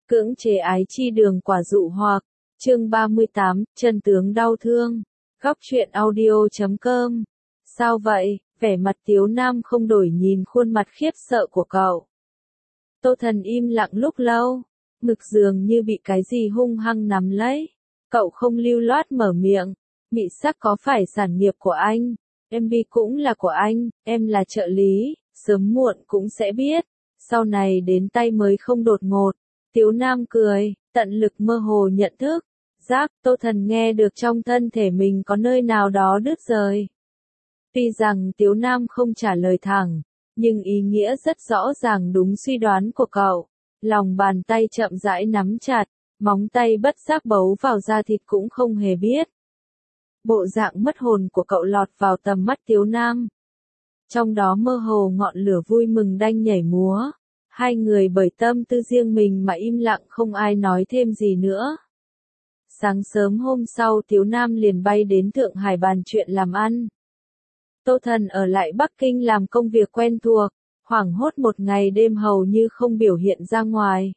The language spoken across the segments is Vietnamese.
Cưỡng chế ái chi đường quả dụ hoặc, chương 38, chân tướng đau thương. Góc truyện audio.com. Sao vậy? Vẻ mặt Tiếu Nam không đổi nhìn khuôn mặt khiếp sợ của cậu. Tô Thần im lặng lúc lâu, ngực dường như bị cái gì hung hăng nắm lấy. Cậu không lưu loát mở miệng, Mị Sắc có phải sản nghiệp của anh, MV cũng là của anh, em là trợ lý, sớm muộn cũng sẽ biết, sau này đến tay mới không đột ngột. Tiếu Nam cười, tận lực mơ hồ nhận thức, giác Tô Thần nghe được trong thân thể mình có nơi nào đó đứt rời. Tuy rằng Tiếu Nam không trả lời thẳng, nhưng ý nghĩa rất rõ ràng đúng suy đoán của cậu. Lòng bàn tay chậm rãi nắm chặt, móng tay bất giác bấu vào da thịt cũng không hề biết. Bộ dạng mất hồn của cậu lọt vào tầm mắt Tiếu Nam. Trong đó mơ hồ ngọn lửa vui mừng đanh nhảy múa. Hai người bởi tâm tư riêng mình mà im lặng không ai nói thêm gì nữa. Sáng sớm hôm sau Tiếu Nam liền bay đến Thượng Hải bàn chuyện làm ăn. Tô Thần ở lại Bắc Kinh làm công việc quen thuộc, hoảng hốt một ngày đêm hầu như không biểu hiện ra ngoài.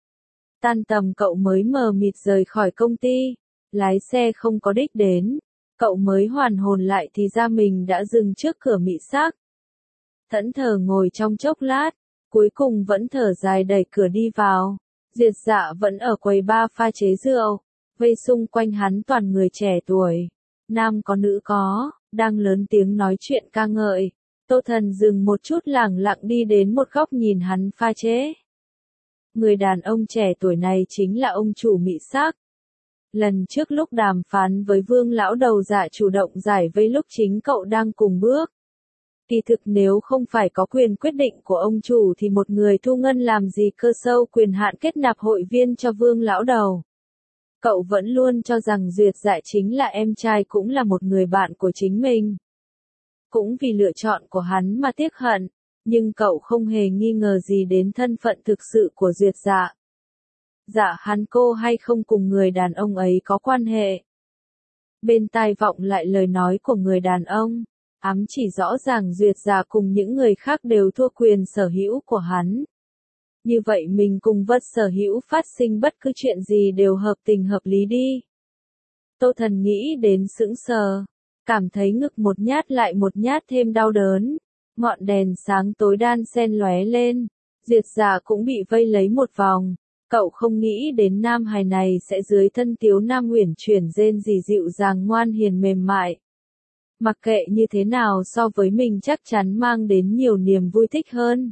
Tan tầm cậu mới mờ mịt rời khỏi công ty, lái xe không có đích đến, cậu mới hoàn hồn lại thì ra mình đã dừng trước cửa Mị Sắc. Thẫn thờ ngồi trong chốc lát, cuối cùng vẫn thở dài đẩy cửa đi vào. Diệt Dạ vẫn ở quầy bar pha chế rượu, vây xung quanh hắn toàn người trẻ tuổi, nam có nữ có, đang lớn tiếng nói chuyện ca ngợi. Tô Thần dừng một chút lẳng lặng đi đến một góc nhìn hắn pha chế. Người đàn ông trẻ tuổi này chính là ông chủ Mị Sắc. Lần trước lúc đàm phán với Vương lão đầu Dạ chủ động giải vây lúc chính cậu đang cùng bước. Kỳ thực nếu không phải có quyền quyết định của ông chủ thì một người thu ngân làm gì cơ sâu quyền hạn kết nạp hội viên cho Vương lão đầu. Cậu vẫn luôn cho rằng Duyệt Dạ chính là em trai cũng là một người bạn của chính mình. Cũng vì lựa chọn của hắn mà tiếc hận, nhưng cậu không hề nghi ngờ gì đến thân phận thực sự của Duyệt Dạ. Dạ hắn cô hay không cùng người đàn ông ấy có quan hệ. Bên tai vọng lại lời nói của người đàn ông, ám chỉ rõ ràng Duyệt Dạ cùng những người khác đều thua quyền sở hữu của hắn. Như vậy mình cùng vật sở hữu phát sinh bất cứ chuyện gì đều hợp tình hợp lý đi. Tô Thần nghĩ đến sững sờ, cảm thấy ngực một nhát lại một nhát thêm đau đớn. Ngọn đèn sáng tối đan xen lóe lên, Duyệt Dạ cũng bị vây lấy một vòng. Cậu không nghĩ đến nam hài này sẽ dưới thân Tiếu Nam uyển chuyển rên rỉ dịu dàng ngoan hiền mềm mại. Mặc kệ như thế nào so với mình chắc chắn mang đến nhiều niềm vui thích hơn.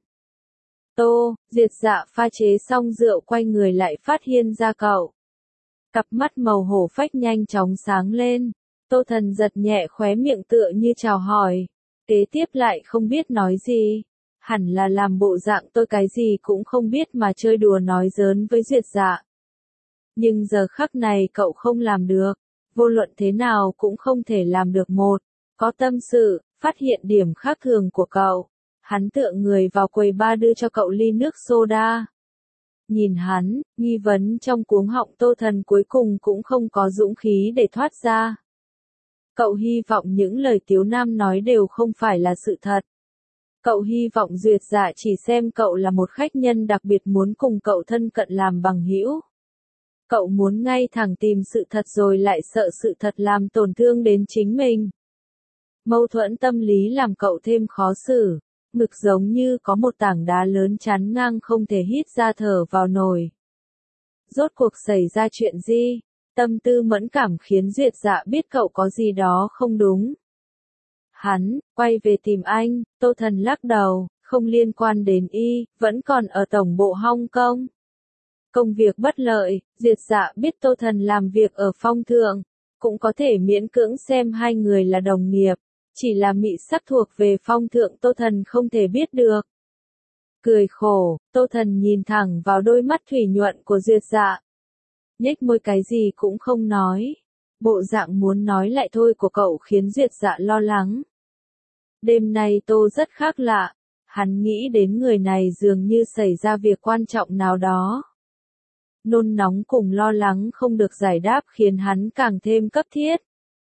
Duyệt Dạ pha chế xong rượu quay người lại phát hiện ra cậu. Cặp mắt màu hổ phách nhanh chóng sáng lên. Tô Thần giật nhẹ khóe miệng tựa như chào hỏi. Kế tiếp lại không biết nói gì. Hẳn là làm bộ dạng tôi cái gì cũng không biết mà chơi đùa nói giỡn với Duyệt Dạ. Nhưng giờ khắc này cậu không làm được. Vô luận thế nào cũng không thể làm được một. Có tâm sự, phát hiện điểm khác thường của cậu. Hắn tựa người vào quầy bar đưa cho cậu ly nước soda. Nhìn hắn, nghi vấn trong cuống họng Tô Thần cuối cùng cũng không có dũng khí để thoát ra. Cậu hy vọng những lời Tiếu Nam nói đều không phải là sự thật. Cậu hy vọng Duyệt Dạ chỉ xem cậu là một khách nhân đặc biệt muốn cùng cậu thân cận làm bằng hữu. Cậu muốn ngay thẳng tìm sự thật rồi lại sợ sự thật làm tổn thương đến chính mình. Mâu thuẫn tâm lý làm cậu thêm khó xử, ngực giống như có một tảng đá lớn chắn ngang không thể hít ra thở vào nổi. Rốt cuộc xảy ra chuyện gì? Tâm tư mẫn cảm khiến Duyệt Dạ biết cậu có gì đó không đúng. Hắn, quay về tìm anh, Tô Thần lắc đầu, không liên quan đến y, vẫn còn ở tổng bộ Hong Kong. Công việc bất lợi, Duyệt Dạ biết Tô Thần làm việc ở Phong Thượng, cũng có thể miễn cưỡng xem hai người là đồng nghiệp, chỉ là Mị Sắc thuộc về Phong Thượng Tô Thần không thể biết được. Cười khổ, Tô Thần nhìn thẳng vào đôi mắt thủy nhuận của Duyệt Dạ. Nhếch môi cái gì cũng không nói. Bộ dạng muốn nói lại thôi của cậu khiến Duyệt Dạ lo lắng. Đêm nay Tô rất khác lạ, hắn nghĩ đến người này dường như xảy ra việc quan trọng nào đó. Nôn nóng cùng lo lắng không được giải đáp khiến hắn càng thêm cấp thiết.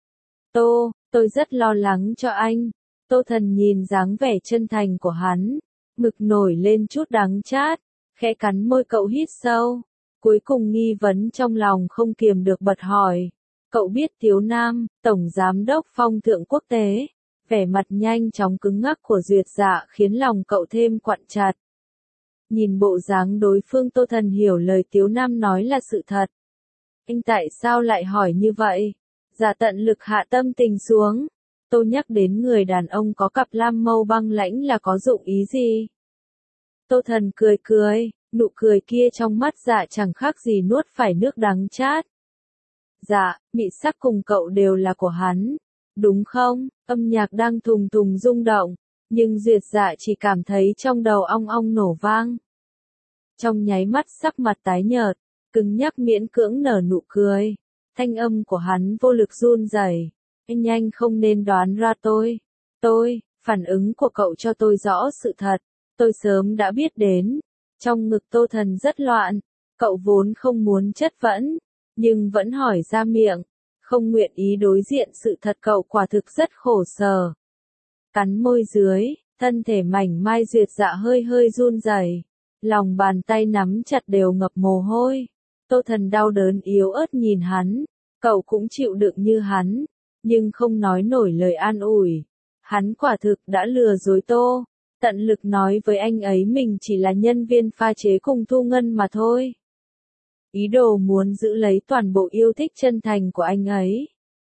Tôi rất lo lắng cho anh. Tô Thần nhìn dáng vẻ chân thành của hắn, ngực nổi lên chút đắng chát, khẽ cắn môi cậu hít sâu. Cuối cùng nghi vấn trong lòng không kiềm được bật hỏi. Cậu biết Tiếu Nam, Tổng Giám đốc Phong Thượng Quốc tế, vẻ mặt nhanh chóng cứng ngắc của Duyệt Dạ khiến lòng cậu thêm quặn chặt. Nhìn bộ dáng đối phương Tô Thần hiểu lời Tiếu Nam nói là sự thật. Anh tại sao lại hỏi như vậy? Dạ tận lực hạ tâm tình xuống. Tôi nhắc đến người đàn ông có cặp lam mâu băng lãnh là có dụng ý gì? Tô Thần cười cười, nụ cười kia trong mắt dạ chẳng khác gì nuốt phải nước đắng chát. Dạ, mị sắc cùng cậu đều là của hắn, đúng không? Âm nhạc đang thùng thùng rung động, nhưng Duyệt Dạ chỉ cảm thấy trong đầu ong ong nổ vang. Trong nháy mắt sắc mặt tái nhợt, cứng nhắc miễn cưỡng nở nụ cười. Thanh âm của hắn vô lực run rẩy. Anh nhanh không nên đoán ra tôi, phản ứng của cậu cho tôi rõ sự thật, tôi sớm đã biết đến. Trong ngực Tô Thần rất loạn, cậu vốn không muốn chất vấn, nhưng vẫn hỏi ra miệng, không nguyện ý đối diện sự thật cậu quả thực rất khổ sở. Cắn môi dưới, thân thể mảnh mai Duyệt Dạ hơi hơi run rẩy, lòng bàn tay nắm chặt đều ngập mồ hôi. Tô Thần đau đớn yếu ớt nhìn hắn, cậu cũng chịu đựng như hắn, nhưng không nói nổi lời an ủi. Hắn quả thực đã lừa dối Tô, tận lực nói với anh ấy mình chỉ là nhân viên pha chế cùng Thu Ngân mà thôi. Ý đồ muốn giữ lấy toàn bộ yêu thích chân thành của anh ấy.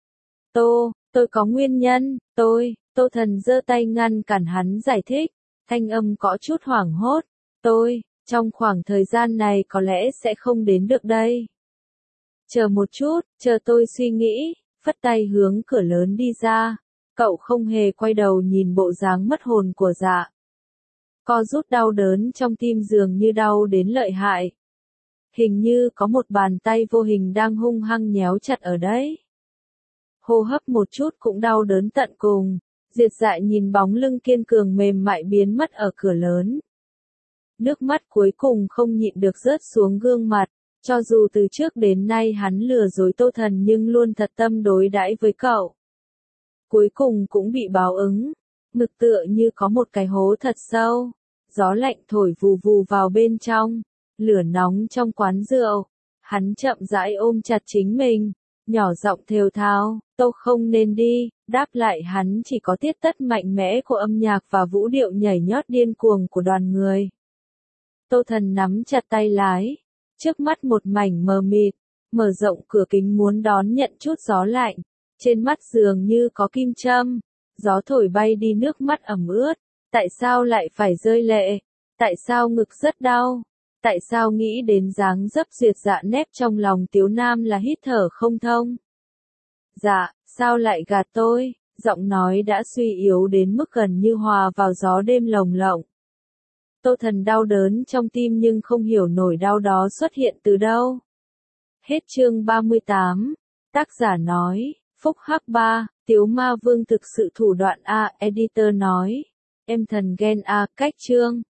Tôi có nguyên nhân, Tô Thần giơ tay ngăn cản hắn giải thích, thanh âm có chút hoảng hốt, trong khoảng thời gian này có lẽ sẽ không đến được đây. Chờ một chút, chờ tôi suy nghĩ, phất tay hướng cửa lớn đi ra, cậu không hề quay đầu nhìn bộ dáng mất hồn của Dạ. Co rút đau đớn trong tim dường như đau đến lợi hại. Hình như có một bàn tay vô hình đang hung hăng nhéo chặt ở đấy. Hô hấp một chút cũng đau đớn tận cùng, Diệt Dạ nhìn bóng lưng kiên cường mềm mại biến mất ở cửa lớn. Nước mắt cuối cùng không nhịn được rớt xuống gương mặt, cho dù từ trước đến nay hắn lừa dối Tô Thần nhưng luôn thật tâm đối đãi với cậu. Cuối cùng cũng bị báo ứng, ngực tựa như có một cái hố thật sâu, gió lạnh thổi vù vù vào bên trong, lửa nóng trong quán rượu, hắn chậm rãi ôm chặt chính mình, nhỏ giọng thều thào, tôi không nên đi, đáp lại hắn chỉ có tiết tất mạnh mẽ của âm nhạc và vũ điệu nhảy nhót điên cuồng của đoàn người. Tô Thần nắm chặt tay lái, trước mắt một mảnh mờ mịt, mở rộng cửa kính muốn đón nhận chút gió lạnh, trên mắt dường như có kim châm, gió thổi bay đi nước mắt ẩm ướt, tại sao lại phải rơi lệ, tại sao ngực rất đau, tại sao nghĩ đến dáng dấp Duyệt Dạ nép trong lòng Tiếu Nam là hít thở không thông. Dạ, sao lại gạt tôi, giọng nói đã suy yếu đến mức gần như hòa vào gió đêm lồng lộng. Tô Thần đau đớn trong tim nhưng không hiểu nổi đau đó xuất hiện từ đâu. Hết chương 38, tác giả nói, Phúc Hắc 3, Tiếu Ma Vương thực sự thủ đoạn A, editor nói, em thần ghen A, cách chương.